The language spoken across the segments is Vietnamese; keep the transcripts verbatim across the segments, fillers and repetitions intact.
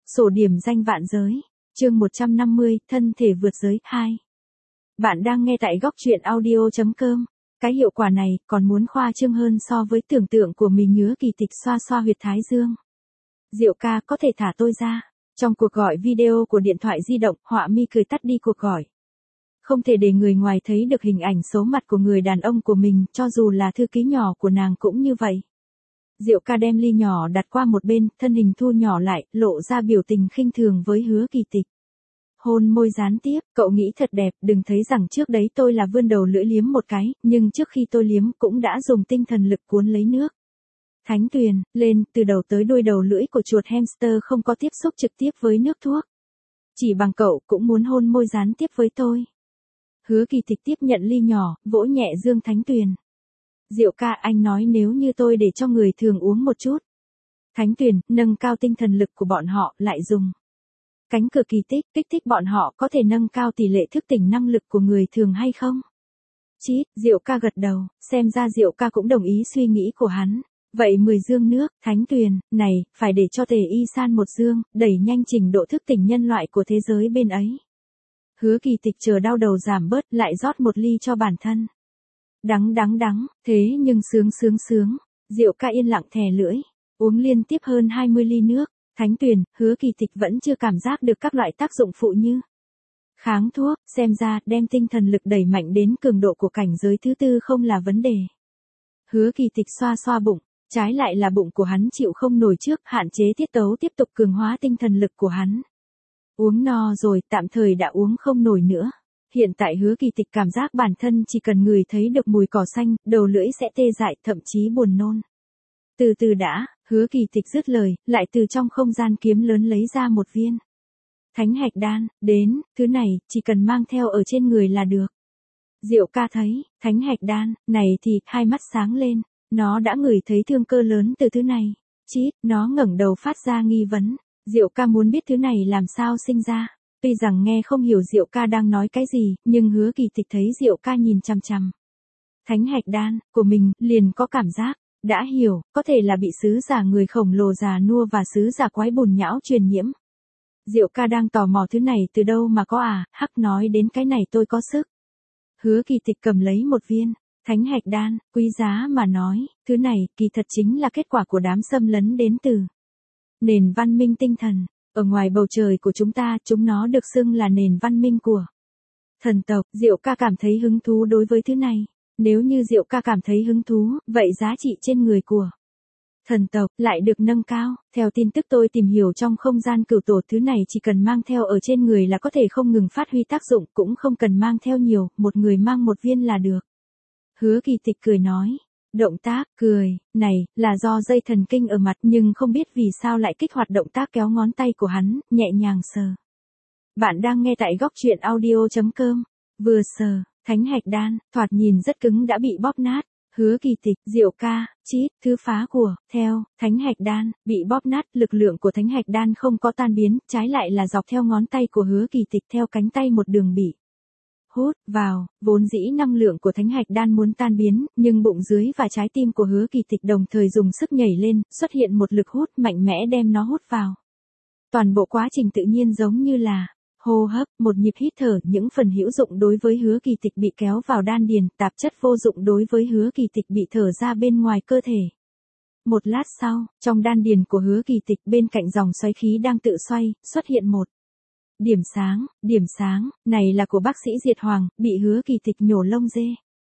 Sổ điểm danh vạn giới. Chương một trăm năm mươi, thân thể vượt giới hai. Bạn đang nghe tại góc truyện audio chấm com. Cái hiệu quả này còn muốn khoa trương hơn so với tưởng tượng của mình. Nhớ Kỳ Tịch xoa xoa huyệt thái dương. Diệu ca, có thể thả tôi ra. Trong cuộc gọi video của điện thoại di động, Họa Mi cười tắt đi cuộc gọi. Không thể để người ngoài thấy được hình ảnh số mặt của người đàn ông của mình, cho dù là thư ký nhỏ của nàng cũng như vậy. Diệu ca đem ly nhỏ đặt qua một bên, thân hình thu nhỏ lại, lộ ra biểu tình khinh thường với Hứa Kỳ Tịch. Hôn môi gián tiếp, cậu nghĩ thật đẹp, đừng thấy rằng trước đấy tôi là vươn đầu lưỡi liếm một cái, nhưng trước khi tôi liếm cũng đã dùng tinh thần lực cuốn lấy nước. Thánh Tuyền, lên, từ đầu tới đuôi đầu lưỡi của chuột hamster không có tiếp xúc trực tiếp với nước thuốc. Chỉ bằng cậu cũng muốn hôn môi gián tiếp với tôi. Hứa Kỳ Tịch tiếp nhận ly nhỏ, vỗ nhẹ dương Thánh Tuyền. Diệu ca, anh nói nếu như tôi để cho người thường uống một chút. Thánh Tuyền, nâng cao tinh thần lực của bọn họ, lại dùng cánh cửa kỳ tích, kích thích bọn họ có thể nâng cao tỷ lệ thức tỉnh năng lực của người thường hay không? Chít, Diệu ca gật đầu, xem ra Diệu ca cũng đồng ý suy nghĩ của hắn. Vậy mười dương nước, Thánh Tuyền, này, phải để cho Tề Y San một dương, đẩy nhanh trình độ thức tỉnh nhân loại của thế giới bên ấy. Hứa Kỳ Tịch chờ đau đầu giảm bớt, lại rót một ly cho bản thân. Đắng đắng đắng, thế nhưng sướng sướng sướng. Diệu ca yên lặng thè lưỡi, uống liên tiếp hơn hai mươi ly nước. Thánh Tuyền, Hứa Kỳ Tịch vẫn chưa cảm giác được các loại tác dụng phụ như kháng thuốc, xem ra đem tinh thần lực đẩy mạnh đến cường độ của cảnh giới thứ tư không là vấn đề. Hứa Kỳ Tịch xoa xoa bụng, trái lại là bụng của hắn chịu không nổi trước, hạn chế tiết tấu tiếp tục cường hóa tinh thần lực của hắn. Uống no rồi, tạm thời đã uống không nổi nữa. Hiện tại Hứa Kỳ Tịch cảm giác bản thân chỉ cần ngửi thấy được mùi cỏ xanh, đầu lưỡi sẽ tê dại, thậm chí buồn nôn. Từ từ đã, Hứa Kỳ Tịch dứt lời, lại từ trong không gian kiếm lớn lấy ra một viên Thánh Hạch Đan, đến, thứ này, chỉ cần mang theo ở trên người là được. Diệu ca thấy, Thánh Hạch Đan, này thì, hai mắt sáng lên, nó đã ngửi thấy thương cơ lớn từ thứ này. Chít, nó ngẩng đầu phát ra nghi vấn, Diệu ca muốn biết thứ này làm sao sinh ra. Tuy rằng nghe không hiểu Diệu ca đang nói cái gì, nhưng Hứa Kỳ Tịch thấy Diệu ca nhìn chằm chằm Thánh Hạch Đan của mình, liền có cảm giác, đã hiểu, có thể là bị sứ giả người khổng lồ già nua và sứ giả quái bùn nhão truyền nhiễm. Diệu ca đang tò mò thứ này từ đâu mà có à, hắc nói đến cái này tôi có sức. Hứa Kỳ Tịch cầm lấy một viên Thánh Hạch Đan, quý giá mà nói, thứ này, kỳ thật chính là kết quả của đám xâm lấn đến từ nền văn minh tinh thần. Ở ngoài bầu trời của chúng ta, chúng nó được xưng là nền văn minh của thần tộc. Diệu ca cảm thấy hứng thú đối với thứ này. Nếu như Diệu ca cảm thấy hứng thú, vậy giá trị trên người của thần tộc lại được nâng cao. Theo tin tức tôi tìm hiểu trong không gian cửu tổ, thứ này chỉ cần mang theo ở trên người là có thể không ngừng phát huy tác dụng, cũng không cần mang theo nhiều, một người mang một viên là được. Hứa Kỳ Tịch cười nói. Động tác, cười, này, là do dây thần kinh ở mặt, nhưng không biết vì sao lại kích hoạt động tác kéo ngón tay của hắn, nhẹ nhàng sờ. Bạn đang nghe tại góc truyện audio chấm com. Vừa sờ, Thánh Hạch Đan, thoạt nhìn rất cứng đã bị bóp nát. Hứa Kỳ Tịch, Diệu ca, chít, thứ phá của, theo, Thánh Hạch Đan, bị bóp nát, lực lượng của Thánh Hạch Đan không có tan biến, trái lại là dọc theo ngón tay của Hứa Kỳ Tịch theo cánh tay một đường bị hút vào, vốn dĩ năng lượng của Thánh Hạch Đan muốn tan biến, nhưng bụng dưới và trái tim của Hứa Kỳ Tịch đồng thời dùng sức nhảy lên, xuất hiện một lực hút mạnh mẽ đem nó hút vào. Toàn bộ quá trình tự nhiên giống như là hô hấp, một nhịp hít thở, những phần hữu dụng đối với Hứa Kỳ Tịch bị kéo vào đan điền, tạp chất vô dụng đối với Hứa Kỳ Tịch bị thở ra bên ngoài cơ thể. Một lát sau, trong đan điền của Hứa Kỳ Tịch bên cạnh dòng xoáy khí đang tự xoay, xuất hiện một điểm sáng. Điểm sáng này là của bác sĩ Diệt Hoàng, bị Hứa Kỳ Tịch nhổ lông dê.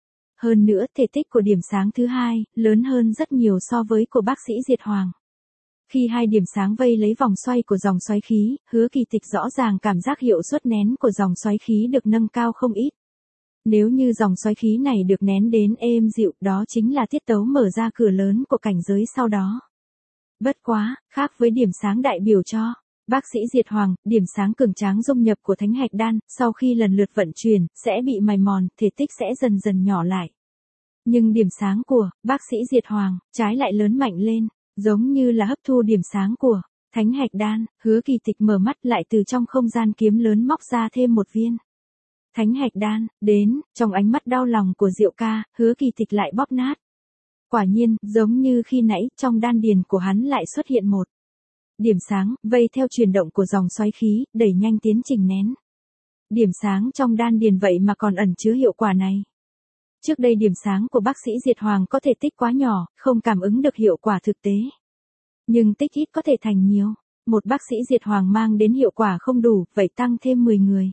Hơn nữa, thể tích của điểm sáng thứ hai lớn hơn rất nhiều so với của bác sĩ Diệt Hoàng. Khi hai điểm sáng vây lấy vòng xoay của dòng xoáy khí, Hứa Kỳ Tịch rõ ràng cảm giác hiệu suất nén của dòng xoáy khí được nâng cao không ít. Nếu như dòng xoáy khí này được nén đến êm dịu, đó chính là tiết tấu mở ra cửa lớn của cảnh giới sau đó. Bất quá, khác với điểm sáng đại biểu cho bác sĩ Diệt Hoàng, điểm sáng cường tráng dung nhập của Thánh Hạch Đan, sau khi lần lượt vận chuyển, sẽ bị mài mòn, thể tích sẽ dần dần nhỏ lại. Nhưng điểm sáng của bác sĩ Diệt Hoàng, trái lại lớn mạnh lên, giống như là hấp thu điểm sáng của Thánh Hạch Đan. Hứa Kỳ Tịch mở mắt lại từ trong không gian kiếm lớn móc ra thêm một viên Thánh Hạch Đan, đến, trong ánh mắt đau lòng của Diệu ca, Hứa Kỳ Tịch lại bóp nát. Quả nhiên, giống như khi nãy, trong đan điền của hắn lại xuất hiện một Điểm sáng, vây theo chuyển động của dòng xoáy khí, đẩy nhanh tiến trình nén. Điểm sáng trong đan điền vậy mà còn ẩn chứa hiệu quả này. Trước đây điểm sáng của bác sĩ Diệt Hoàng có thể tích quá nhỏ, không cảm ứng được hiệu quả thực tế. Nhưng tích ít có thể thành nhiều. Một bác sĩ Diệt Hoàng mang đến hiệu quả không đủ, vậy tăng thêm mười người.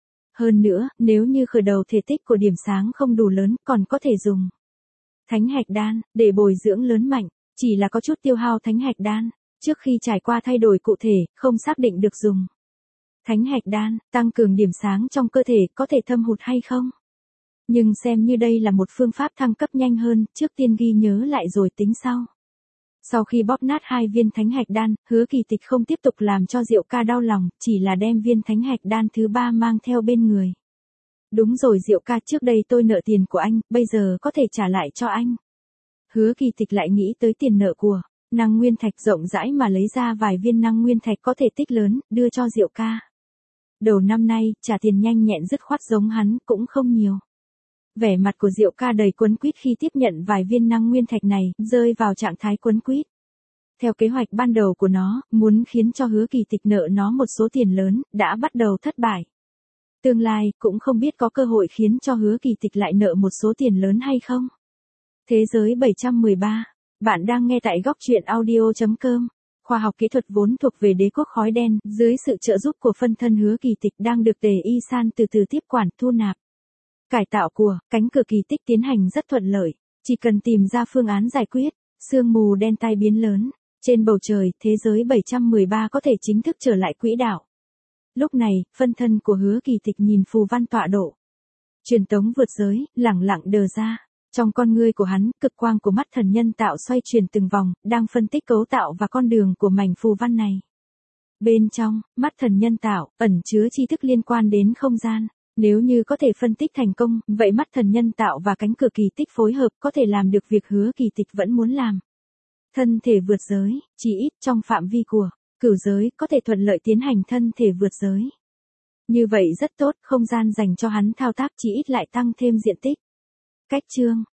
Hơn nữa, nếu như khởi đầu thể tích của điểm sáng không đủ lớn, còn có thể dùng thánh hạch đan, để bồi dưỡng lớn mạnh, chỉ là có chút tiêu hao thánh hạch đan. Trước khi trải qua thay đổi cụ thể, không xác định được dùng thánh hạch đan, tăng cường điểm sáng trong cơ thể có thể thâm hụt hay không. Nhưng xem như đây là một phương pháp thăng cấp nhanh hơn, trước tiên ghi nhớ lại rồi tính sau. Sau khi bóp nát hai viên thánh hạch đan, Hứa Kỳ Tịch không tiếp tục làm cho Diệu Ca đau lòng, chỉ là đem viên thánh hạch đan thứ ba mang theo bên người. Đúng rồi Diệu Ca, trước đây tôi nợ tiền của anh, bây giờ có thể trả lại cho anh. Hứa Kỳ Tịch lại nghĩ tới tiền nợ của năng nguyên thạch, rộng rãi mà lấy ra vài viên năng nguyên thạch có thể tích lớn, đưa cho Diệu Ca. Đầu năm nay, trả tiền nhanh nhẹn dứt khoát giống hắn, cũng không nhiều. Vẻ mặt của Diệu Ca đầy quấn quýt khi tiếp nhận vài viên năng nguyên thạch này, rơi vào trạng thái quấn quýt. Theo kế hoạch ban đầu của nó, muốn khiến cho Hứa Kỳ Tịch nợ nó một số tiền lớn, đã bắt đầu thất bại. Tương lai, cũng không biết có cơ hội khiến cho Hứa Kỳ Tịch lại nợ một số tiền lớn hay không. Thế giới bảy trăm mười ba. Bạn đang nghe tại góc truyện audio chấm com. Khoa học kỹ thuật vốn thuộc về đế quốc khói đen, dưới sự trợ giúp của phân thân Hứa Kỳ Tịch đang được Tề Y San từ từ tiếp quản thu nạp. Cải tạo của cánh cửa kỳ tích tiến hành rất thuận lợi, chỉ cần tìm ra phương án giải quyết, sương mù đen tai biến lớn, trên bầu trời, thế giới bảy trăm mười ba có thể chính thức trở lại quỹ đạo. Lúc này, phân thân của Hứa Kỳ Tịch nhìn phù văn tọa độ. Truyền tống vượt giới, lẳng lặng đờ ra. Trong con ngươi của hắn, cực quang của mắt thần nhân tạo xoay chuyển từng vòng, đang phân tích cấu tạo và con đường của mảnh phù văn này. Bên trong, mắt thần nhân tạo, ẩn chứa tri thức liên quan đến không gian. Nếu như có thể phân tích thành công, vậy mắt thần nhân tạo và cánh cửa kỳ tích phối hợp có thể làm được việc Hứa Kỳ Tịch vẫn muốn làm. Thân thể vượt giới, chỉ ít trong phạm vi của cửu giới, có thể thuận lợi tiến hành thân thể vượt giới. Như vậy rất tốt, không gian dành cho hắn thao tác chỉ ít lại tăng thêm diện tích. Cách chương,